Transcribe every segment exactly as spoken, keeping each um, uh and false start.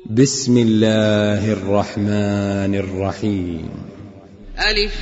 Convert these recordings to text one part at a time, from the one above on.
بسم الله الرحمن الرحيم. ألف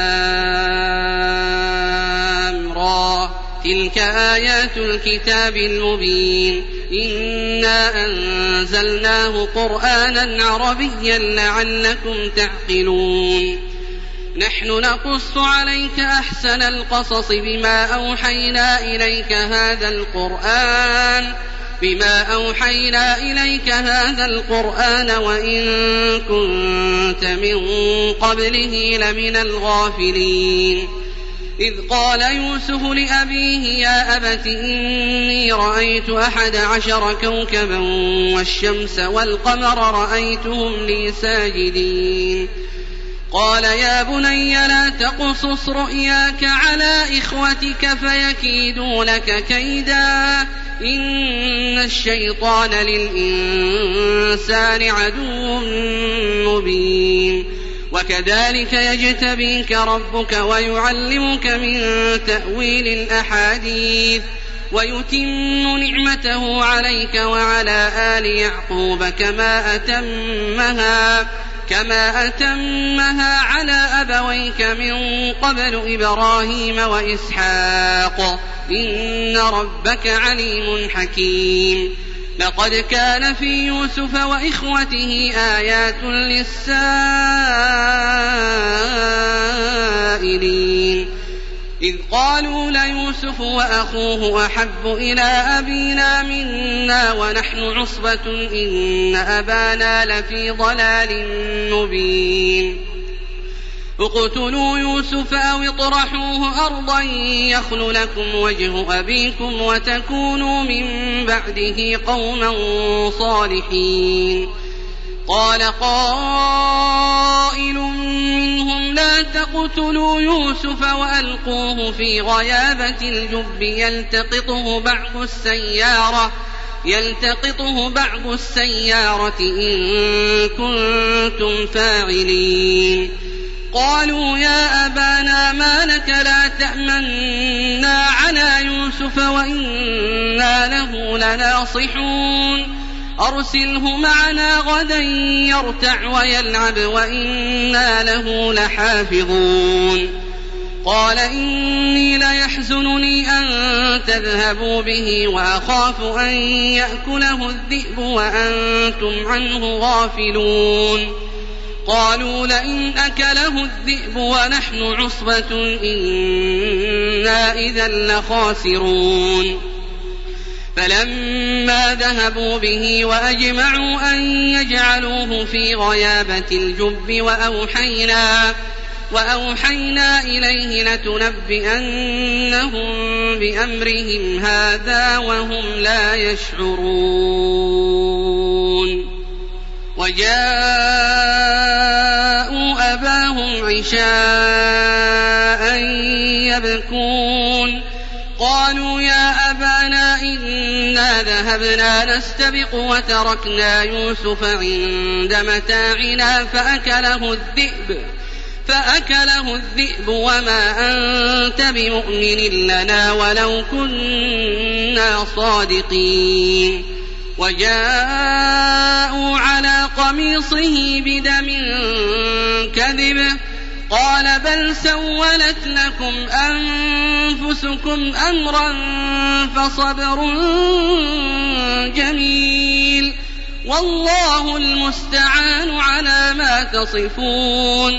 لام را تلك آيات الكتاب المبين إنا أنزلناه قرآنا عربيا لعلكم تعقلون نحن نقص عليك أحسن القصص بما أوحينا إليك هذا القرآن بما أوحينا إليك هذا القرآن وإن كنت من قبله لمن الغافلين إذ قال يوسف لأبيه يا أبت إني رأيت أحد عشر كوكبا والشمس والقمر رأيتهم لي ساجدين قال يا بني لا تقصص رؤياك على إخوتك فيكيدوا لك كيدا إن الشيطان للإنسان عدو مبين وكذلك يجتبيك ربك ويعلمك من تأويل الأحاديث ويتم نعمته عليك وعلى آل يعقوب كما أتمها كما أتمها على أبويك من قبل إبراهيم وإسحاق إن ربك عليم حكيم لقد كان في يوسف وإخوته آيات للسائلين إذ قالوا ليوسف وأخوه أحب إلى أبينا منا ونحن عصبة إن أبانا لفي ضلال مبين اقتلوا يوسف أو اطرحوه أرضا يخل لكم وجه أبيكم وتكونوا من بعده قوما صالحين قال قائل منهم لا تقتلوا يوسف وألقوه في غيابة الجب يلتقطه بعض السيارة يلتقطه بعض السيارة إن كنتم فاعلين قالوا يا أبانا ما لك لا تأمنا على يوسف وإنا له لناصحون أرسله معنا غدا يرتع ويلعب وإنا له لحافظون قال إني ليحزنني أن تذهبوا به وأخاف أن يأكله الذئب وأنتم عنه غافلون قالوا لئن أكله الذئب ونحن عصبة إنا إذا لخاسرون فلما ذهبوا به وأجمعوا أن يجعلوه في غيابة الجب وأوحينا, وأوحينا إليه لتنبئنهم بأمرهم هذا وهم لا يشعرون وجاءوا أباهم عشاء يبكون قالوا يا أبانا إنا ذهبنا نستبق وتركنا يوسف عند متاعنا فأكله الذئب فأكله الذئب وما أنت بمؤمن لنا ولو كنا صادقين وجاءوا على قميصه بدم كذب قال بل سولت لكم أنفسكم أمرا فصبر جميل والله المستعان على ما تصفون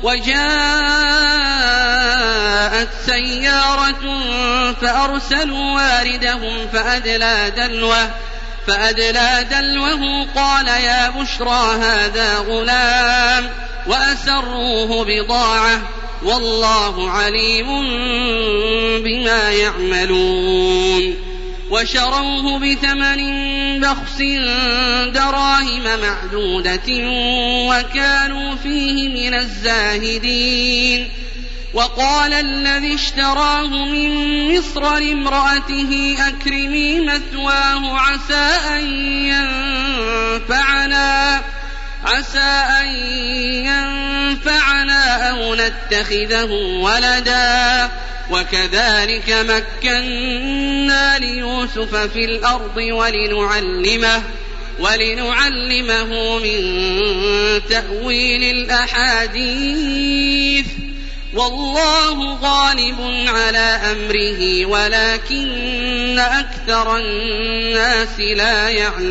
وجاءت سيارة فأرسلوا واردهم فأدلى دلوه فأدلى دلوه قال يا بشرى هذا غلام وأسروه بضاعة والله عليم بما يعملون وشروه بثمن بخس دراهم معدودة وكانوا فيه من الزاهدين وقال الذي اشتراه من مصر لامرأته أكرمي مثواه عسى أن ينفعنا عسى أن ينفعنا أو نتخذه ولدا وكذلك مكنا ليوسف في الأرض ولنعلمه, ولنعلمه من تأويل الأحاديث والله غالب على أمره ولكن أكثر الناس لا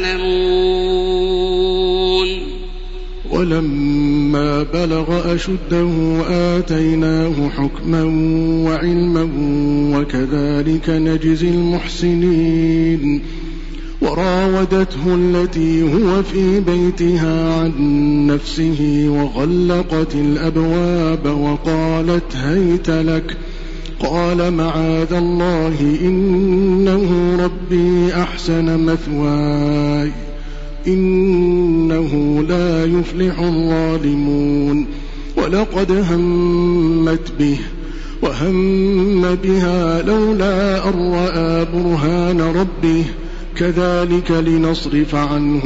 يعلمون. ولما بلغ أشده آتيناه حكما وعلما وكذلك نجزي المحسنين. وراودته التي هو في بيتها عن نفسه وغلقت الأبواب وقالت هيت لك قال معاذ الله إنه ربي أحسن مثواي إنه لا يفلح الظالمون. ولقد همت به وهم بها لولا أن رأى برهان ربه كذلك لنصرف عنه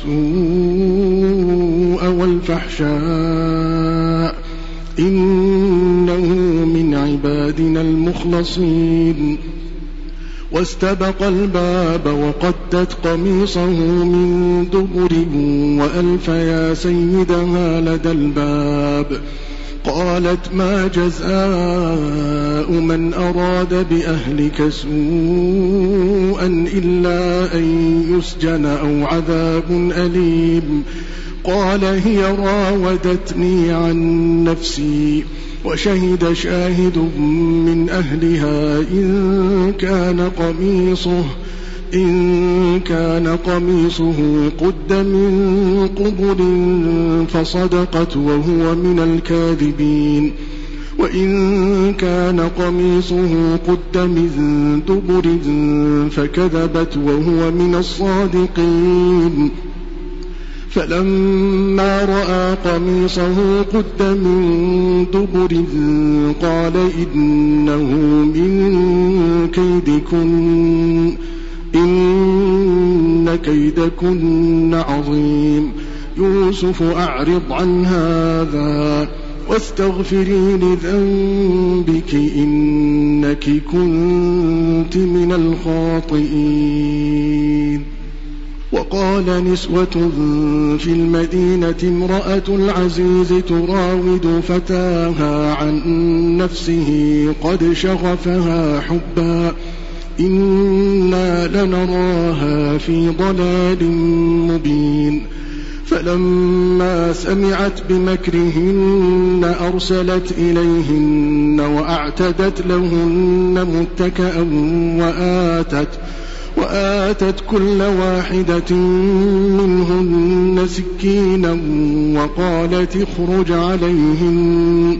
السوء والفحشاء إنه من عبادنا المخلصين. واستبق الباب وقدت قميصه من دبر وألف يا سيدها لدى الباب. قالت ما جزاء من أراد بأهلك سوءا إلا أن يسجن أو عذاب أليم. قال هي راودتني عن نفسي وشهد شاهد من أهلها إن كان قميصه إن كان قميصه قد من قبل فصدقت وهو من الكاذبين وإن كان قميصه قد من دبر فكذبت وهو من الصادقين. فلما رأى قميصه قد من دبر قال إنه من كيدكن إن كيدكن عظيم. يوسف أعرض عن هذا واستغفري لذنبك إنك كنت من الخاطئين. وقال نسوة في المدينة امرأة العزيز تراود فتاها عن نفسه قد شغفها حبا إنا لنراها في ضلال مبين. فلما سمعت بمكرهن أرسلت إليهن وأعتدت لهن متكئا وآتت وآتت كل واحدة منهن سكينا وقالت اخرج عليهن.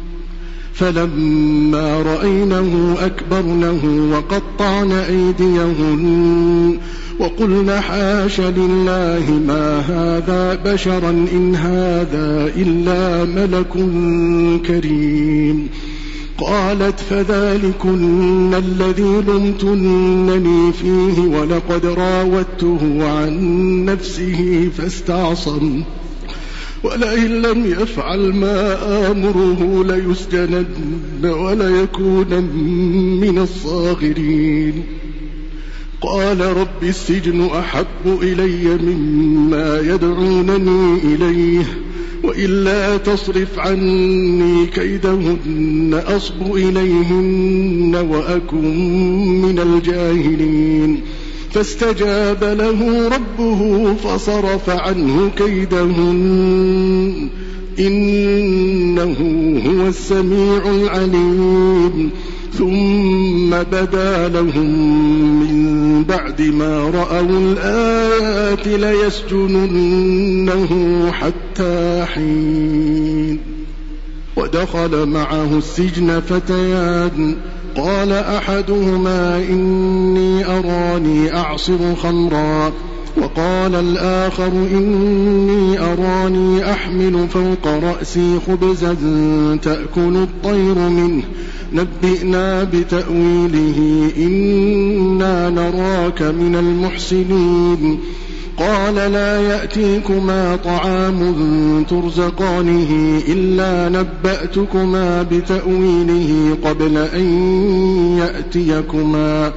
فلما رأينه أكبرنه وقطعن أيديهن وقلن حاش لله ما هذا بشرا إن هذا إلا ملك كريم. قالت فذلكن الذي لمتنني فيه ولقد راودته عن نفسه فاستعصم ولئن لم يفعل ما آمره ليسجنن وليكون من الصاغرين. قال رب السجن أحب إلي مما يدعونني إليه وإلا تصرف عني كيدهن أصب إليهن وأكن من الجاهلين. فاستجاب له ربه فصرف عنه كيدهن إنه هو السميع العليم. ثم بدا لهم من بعد ما رأوا الآيات ليسجننه حتى حين. ودخل معه السجن فتيان قال أحدهما إني أراني أعصر خمرا وقال الآخر إني أراني أحمل فوق رأسي خبزا تأكل الطير منه نبئنا بتأويله إنا نراك من المحسنين. قال لا يأتيكما طعام ترزقانه إلا نبأتكما بتأويله قبل أن يأتيكما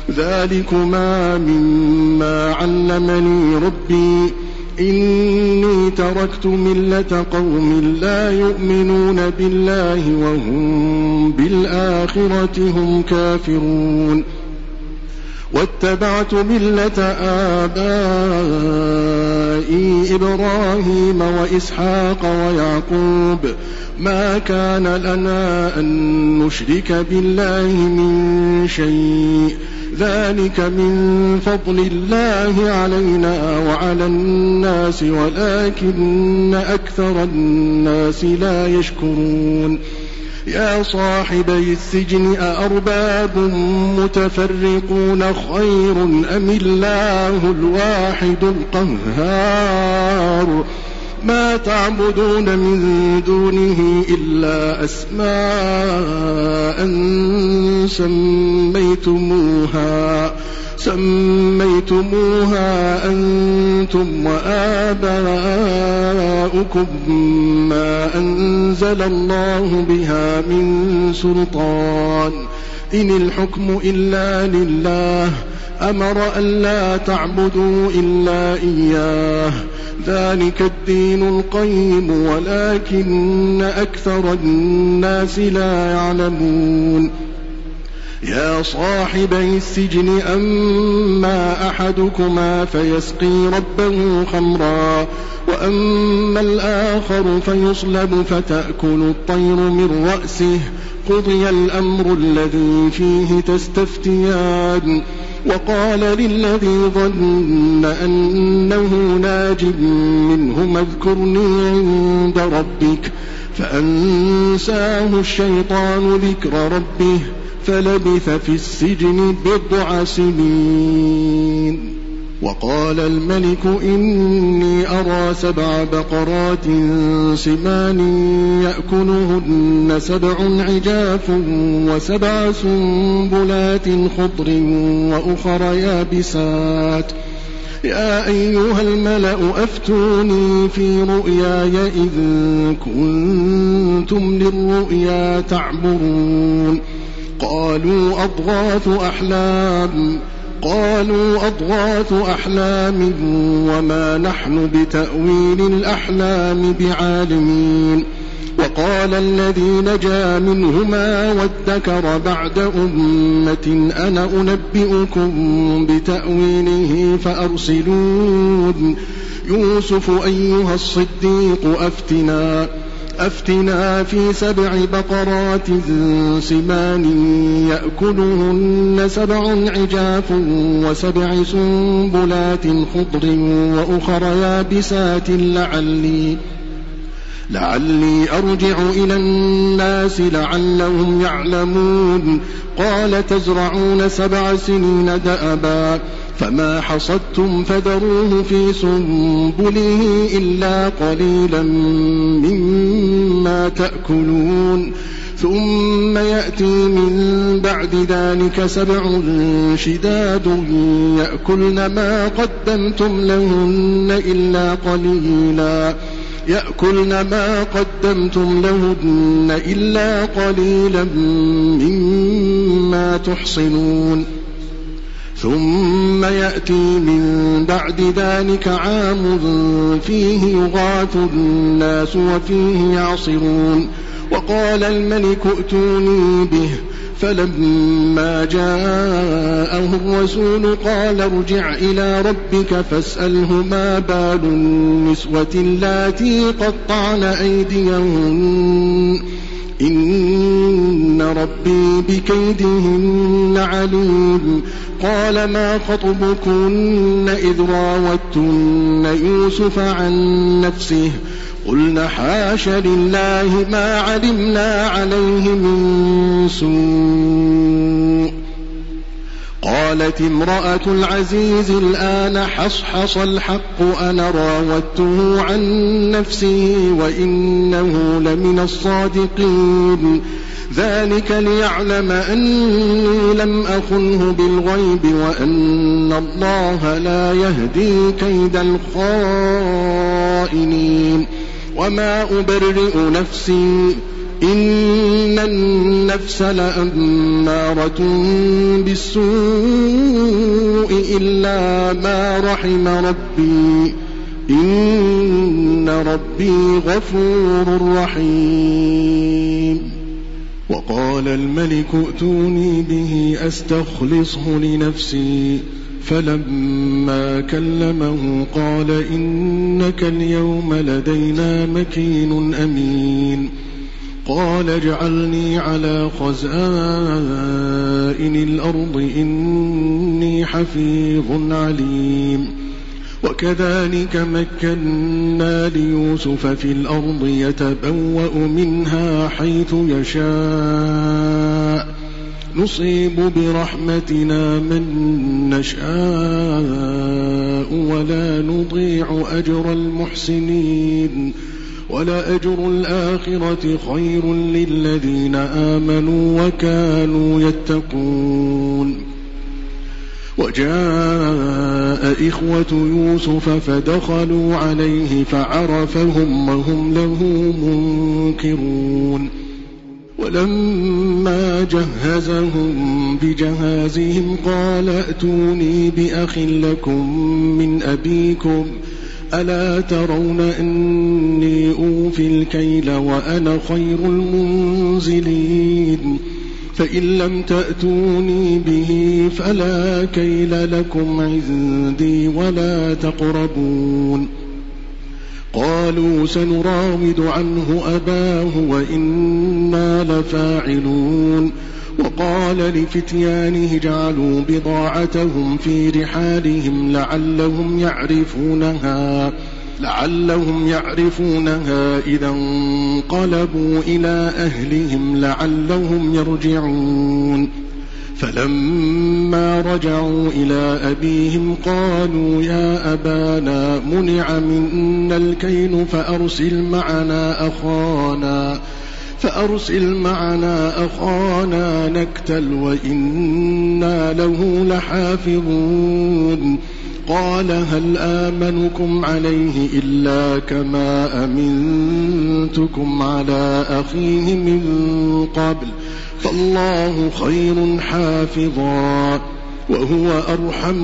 ذلكما مما علمني ربي إني تركت ملة قوم لا يؤمنون بالله وهم بالآخرة هم كافرون واتبعت ملة آبائي إبراهيم وإسحاق ويعقوب ما كان لنا أن نشرك بالله من شيء ذلك من فضل الله علينا وعلى الناس ولكن أكثر الناس لا يشكرون يا صاحبي السجن أأرباب متفرقون خير أم الله الواحد القهار ما تعبدون من دونه إلا أسماء سميتموها سميتموها أنتم وآباؤكم ما أنزل الله بها من سلطان إن الحكم إلا لله أمر أن لا تعبدوا إلا إياه ذلك الدين القيم ولكن أكثر الناس لا يعلمون يا صاحبي السجن أما أحدكما فيسقي ربه خمرا وأما الآخر فيصلب فتأكل الطير من رأسه قضي الأمر الذي فيه تستفتيان وقال للذي ظن أنه ناج منهما اذكرني عند ربك فأنساه الشيطان ذكر ربه فلبث في السجن بضع سنين وقال الملك إني أرى سبع بقرات سمان يأكلهن سبع عجاف وسبع سنبلات خضر وأخر يابسات يا أيها الملأ أفتوني في رؤياي إذ كنتم للرؤيا تعبرون قالوا أضغاث أحلام قالوا أضغاث أحلام وما نحن بتأويل الأحلام بعالمين وقال الذي نجا منهما وادكر بعد أمة أنا أنبئكم بتأويله فأرسلون يوسف أيها الصديق أفتنا أفتنا في سبع بقرات سمان يأكلهن سبع عجاف وسبع سنبلات خضر وأخر يابسات لعلي لعلي أرجع إلى الناس لعلهم يعلمون قال تزرعون سبع سنين دأبا فما حصدتم فذروه في سنبله إلا قليلا مما تأكلون ثم يأتي من بعد ذلك سبع شداد يأكلن ما قدمتم لهن إلا قليلا يأكلن ما قدمتم لهن إلا قليلا مما تحصنون ثم يأتي من بعد ذلك عام فيه يغاث الناس وفيه يعصرون وقال الملك ائتوني به فلما جاءه الرسول قال ارجع إلى ربك فاسأله ما بال النسوة اللاتي قطعن أيديهن إن ربي بكيدهن عليم قال ما خطبكن إذ راوتن يوسف عن نفسه قلنا حاش لله ما علمنا عليه من سوء قالت امرأة العزيز الآن حصحص الحق أنا راودته عن نفسه وإنه لمن الصادقين ذلك ليعلم أني لم أخنه بالغيب وأن الله لا يهدي كيد الخائنين وما أبرئ نفسي إن النفس لأمارة بالسوء إلا ما رحم ربي إن ربي غفور رحيم. وقال الملك ائتوني به أستخلصه لنفسي فلما كلمه قال إنك اليوم لدينا مكين أمين. قال اجعلني على خزائن الأرض إني حفيظ عليم. وكذلك مكنا ليوسف في الأرض يتبوأ منها حيث يشاء نصيب برحمتنا من نشاء ولا نضيع أجر المحسنين ولأجر الآخرة خير للذين آمنوا وكانوا يتقون. وجاء إخوة يوسف فدخلوا عليه فعرفهم وهم له منكرون. ولما جهزهم بجهازهم قال ائتوني بأخ لكم من أبيكم ألا ترون أني أوفي الكيل وأنا خير المنزلين فإن لم تأتوني به فلا كيل لكم عندي ولا تقربون. قالوا سنراود عنه أباه وإنا لفاعلون. وقال لفتيانه اجعلوا بضاعتهم في رحالهم لعلهم يعرفونها لعلهم يعرفونها إذا انقلبوا إلى أهلهم لعلهم يرجعون. فلما رجعوا إلى أبيهم قالوا يا أبانا منع منا الكيل فأرسل معنا أخانا فأرسل معنا أخانا نكتل وإنا له لحافظون. قال هل آمنكم عليه إلا كما أمنتكم على أخيه من قبل فالله خير حافظا وهو أرحم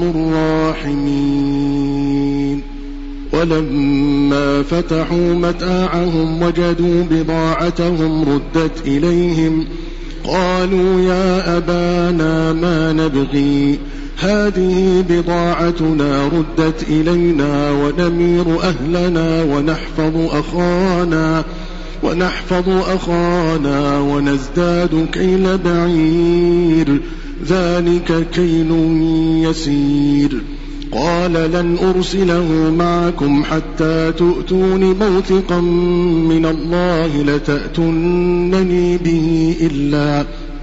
الراحمين. ولما فتحوا متاعهم وجدوا بضاعتهم ردت إليهم قالوا يا أبانا ما نبغي هذه بضاعتنا ردت إلينا ونمير أهلنا ونحفظ أخانا ونحفظ أخانا ونزداد كيل بعير ذلك كيل يسير. قال لن أرسله معكم حتى تؤتون موثقا من الله لتأتونني به إلا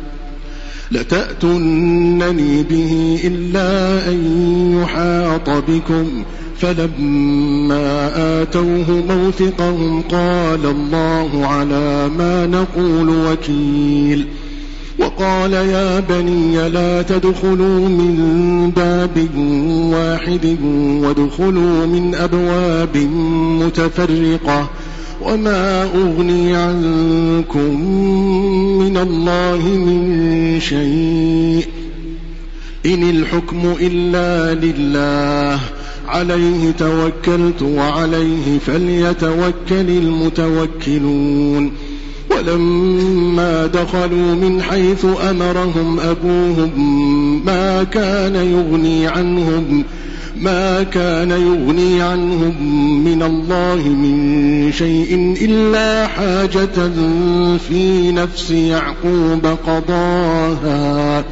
لتأتونني به إلا أن يحاط بكم. فلما آتوه موثقهم قال الله على ما نقول وكيل. وقال يا بني لا تدخلوا من باب واحد وادخلوا من أبواب متفرقة وما أغني عنكم من الله من شيء إن الحكم إلا لله عليه توكلت وعليه فليتوكل المتوكلون. ولما دخلوا من حيث أمرهم أبوهم ما كان يغني عنهم ما كان يغني عنهم من الله من شيء إلا حاجة في نفس يعقوب قضاها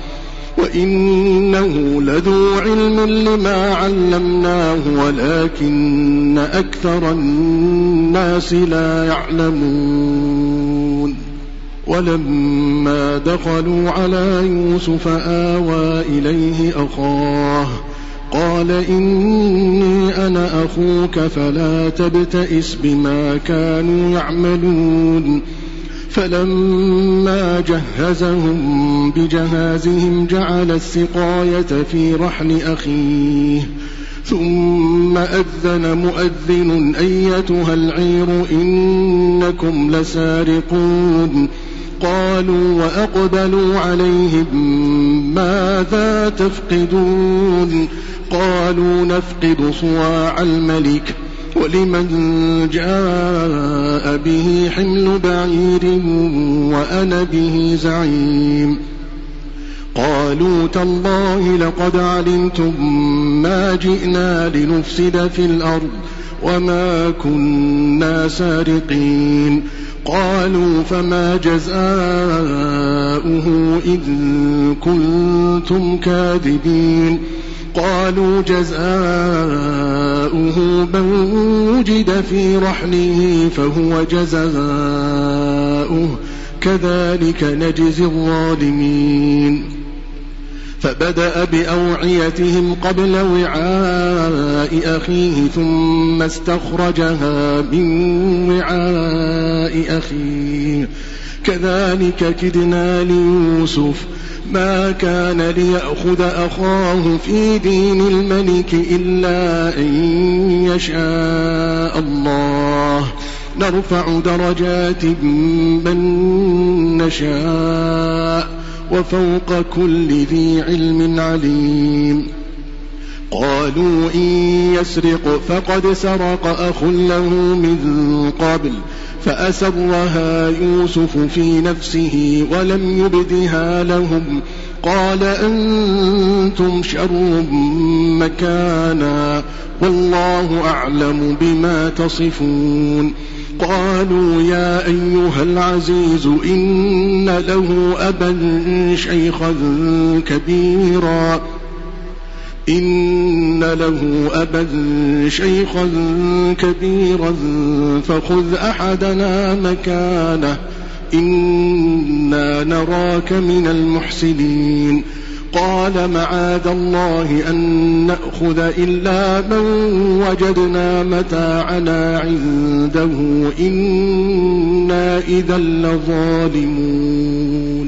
وإنه لذو علم لما علمناه ولكن أكثر الناس لا يعلمون. ولما دخلوا على يوسف آوى إليه أخاه قال إني أنا أخوك فلا تبتئس بما كانوا يعملون. فلما جهزهم بجهازهم جعل السقاية في رحل أخيه ثم أذن مؤذن أيتها العير إنكم لسارقون قالوا وأقبلوا عليهم ماذا تفقدون قالوا نفقد صواع الملك ولمن جاء به حمل بعير وأنا به زعيم قالوا تالله لقد علمتم ما جئنا لنفسد في الأرض وما كنا سارقين قالوا فما جزاؤه إن كنتم كاذبين قالوا جزاؤه من وجد في رحله فهو جزاؤه كذلك نجزي الظالمين فبدأ بأوعيتهم قبل وعاء أخيه ثم استخرجها من وعاء أخيه كذلك كدنا ليوسف ما كان ليأخذ أخاه في دين الملك إلا أن يشاء الله نرفع درجات من نشاء وفوق كل ذي علم عليم قالوا إن يسرق فقد سرق أخ له من قبل فأسرها يوسف في نفسه ولم يبدها لهم قال أنتم شر مكانا والله أعلم بما تصفون قالوا يا أيها العزيز إن له أبا شيخا كبيرا إن له أبا شيخا كبيرا فخذ أحدنا مكانه إنا نراك من المحسنين قال معاذ الله أن نأخذ إلا من وجدنا متاعنا عنده إنا إذا لظالمون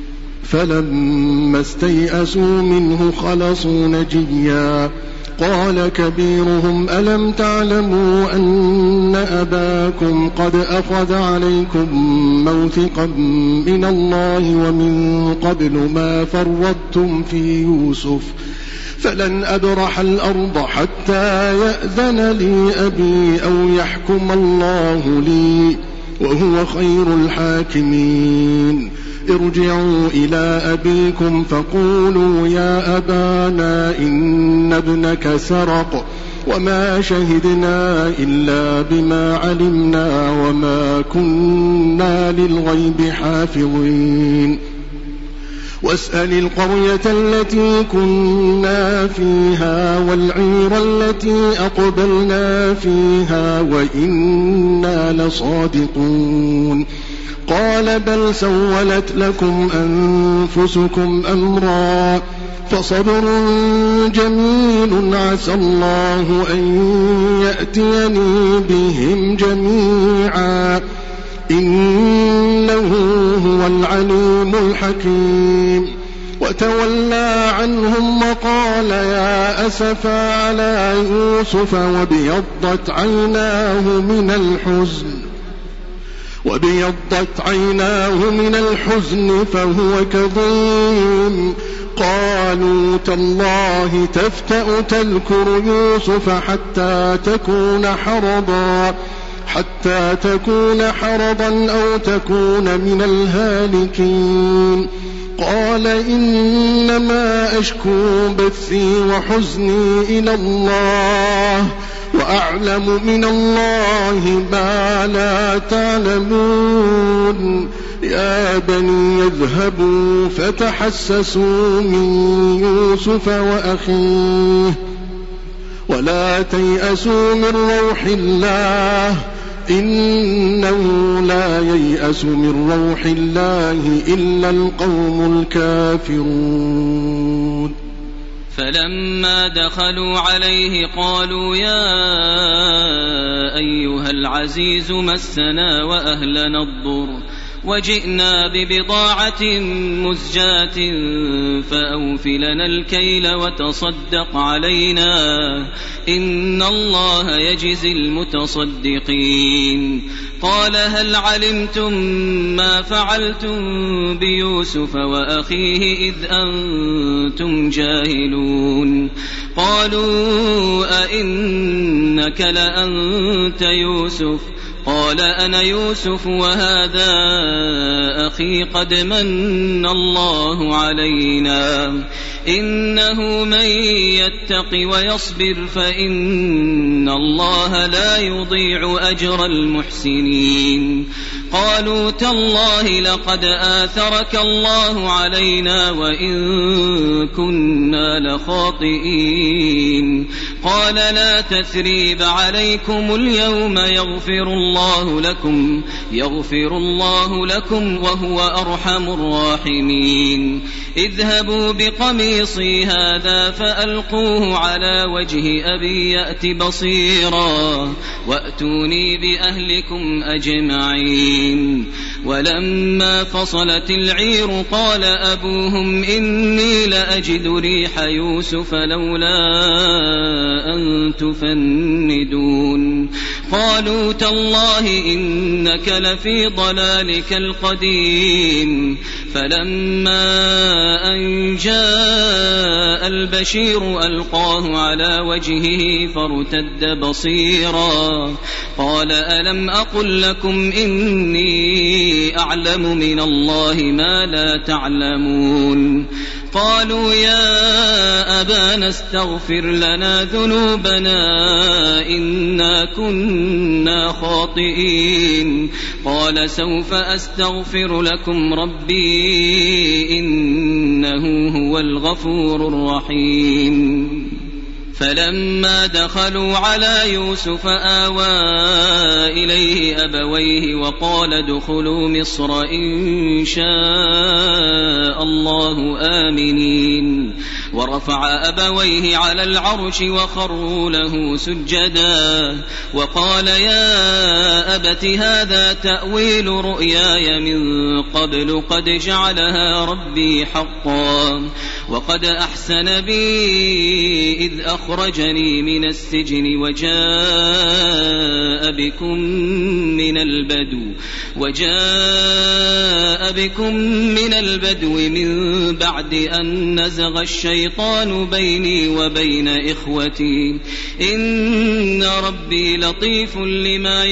فلما استيئسوا منه خلصوا نجيا قال كبيرهم ألم تعلموا أن أباكم قد أخذ عليكم موثقا من الله ومن قبل ما فرطتم في يوسف فلن أبرح الأرض حتى يأذن لي أبي أو يحكم الله لي وهو خير الحاكمين ارجعوا إلى أبيكم فقولوا يا أبانا إن ابنك سرق وما شهدنا إلا بما علمنا وما كنا للغيب حافظين واسأل القرية التي كنا فيها والعير التي أقبلنا فيها وإنا لصادقون قال بل سولت لكم أنفسكم أمرا فصبر جميل عسى الله أن يأتيني بهم جميعا إنه هو العليم الحكيم وتولى عنهم وقال يا أسفا على يوسف وابيضت عيناه من الحزن وابيضت عيناه من الحزن فهو كظيم قالوا تالله تفتأ تذكر يوسف حتى تكون حرضا حتى تكون حرضا أو تكون من الهالكين قال إنما أشكو بثي وحزني إلى الله وأعلم من الله ما لا تعلمون يا بني اذهبوا فتحسسوا من يوسف وأخيه ولا تيأسوا من روح الله إنه لا ييأس من روح الله إلا القوم الكافرون فلما دخلوا عليه قالوا يا أيها العزيز مسنا وأهلنا الضر وجئنا ببضاعة مزجاة فأوف لنا الكيل وتصدق علينا إن الله يجزي المتصدقين. قال هل علمتم ما فعلتم بيوسف وأخيه إذ أنتم جاهلون؟ قالوا أئنك لأنت يوسف؟ قال أنا يوسف وهذا أخي قد من الله علينا إنه من يتق ويصبر فإن الله لا يضيع أجر المحسنين. قالوا تالله لقد آثرك الله علينا وإن كنا لخاطئين. قال لا تثريب عليكم اليوم يغفر الله لكم يغفر الله لكم وهو أرحم الراحمين. اذهبوا بقميصي هذا فألقوه على وجه أبي يأت بصيرا وأتوني بأهلكم أجمعين. ولما فصلت العير قال أبوهم إني لأجد ريح يوسف لولا أن تفندون. قالوا تالله إنك لفي ضلالك القديم. فلما أن جاء البشير ألقاه على وجهه فارتد بصيرا قال ألم أقل لكم إني أعلم من الله ما لا تعلمون؟ قالوا يا أبانا استغفر لنا ذنوبنا إنا كنا خاطئين. قال سوف أستغفر لكم ربي إنه هو الغفور الرحيم. فلما دخلوا على يوسف آوى إليه أبويه وقال ادخلوا مصر إن شاء الله آمنين. ورفع أبويه على العرش وخروا له سجدا وقال يا أبت هذا تأويل رؤياي من قبل قد جعلها ربي حقا وقد أحسن بي إذ أخرجني من السجن وجاء بكم من البدو وجاء بكم من البدو من بعد أن نزغ الشيطان بيني وبين إخوتي إن ربي لطيف لما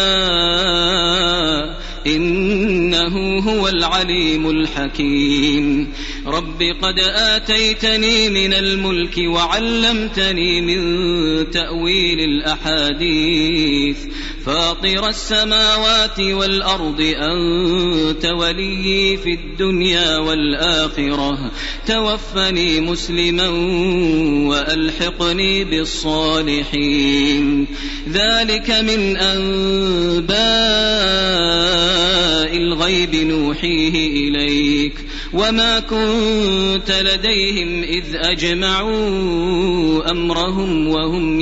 يشاء إنه هو العليم الحكيم. رب قد آتيتني من الملك وعلمتني من تأويل الأحاديث فاطر السماوات والأرض أنت ولي في الدنيا والآخرة توفني مسلما وألحقني بالصالحين. ذلك من أنباء الغيب نوحيه إليك وما كنت لديهم إذ أجمعوا أمرهم وهم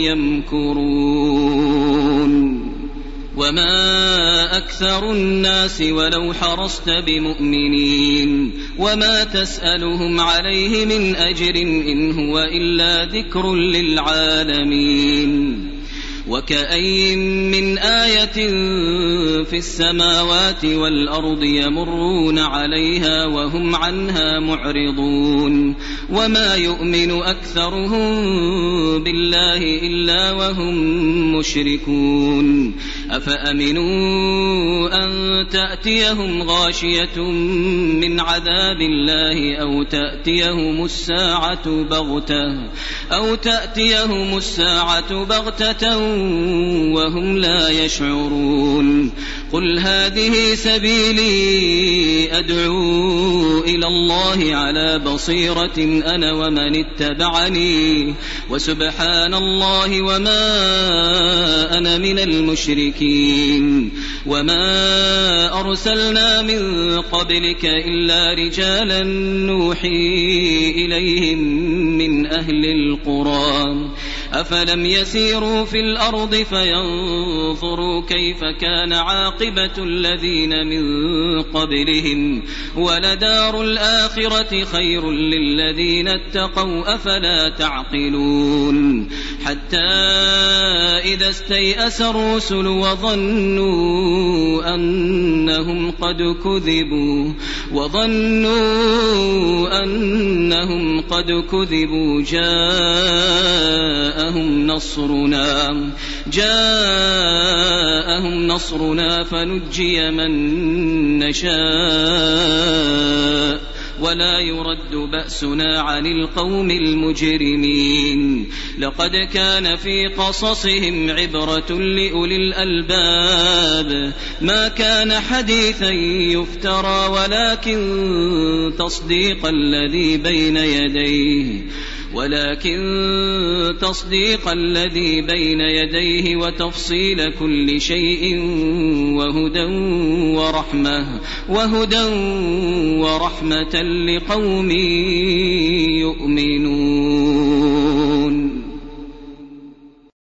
يمكرون. وما أكثر الناس ولو حرصت بمؤمنين وما تسألهم عليه من أجر إن هو إلا ذكر للعالمين. وكأي من آية في السماوات والأرض يمرون عليها وهم عنها معرضون وما يؤمن أكثرهم بالله إلا وهم مشركون. أفأمنوا أن تأتيهم غاشية من عذاب الله أو تأتيهم الساعة بغتة أو تأتيهم الساعة بغتة وهم لا يشعرون. قل هذه سبيلي أدعو إلى الله على بصيرة أنا ومن اتبعني وسبحان الله وما أنا من المشركين. وما أرسلنا من قبلك إلا رجالا نوحي إليهم من أهل القرى أفلم يسيروا في الأرض فينظروا كيف كان عاقبة الذين من قبلهم ولدار الآخرة خير للذين اتقوا أفلا تعقلون حتى إذا استيأس الرسل وظنوا أنهم قد كذبوا وظنوا أنهم قد كذبوا جاءهم نصرنا جاءهم نصرنا فنجي من نشاء ولا يرد بأسنا عن القوم المجرمين لقد كان في قصصهم عبرة لأولي الألباب ما كان حديثا يفترى ولكن تصديق الذي بين يديه ولكن تصديق الذي بين يديه وتفصيل كل شيء وهدى ورحمة وهدى ورحمة لقوم يؤمنون.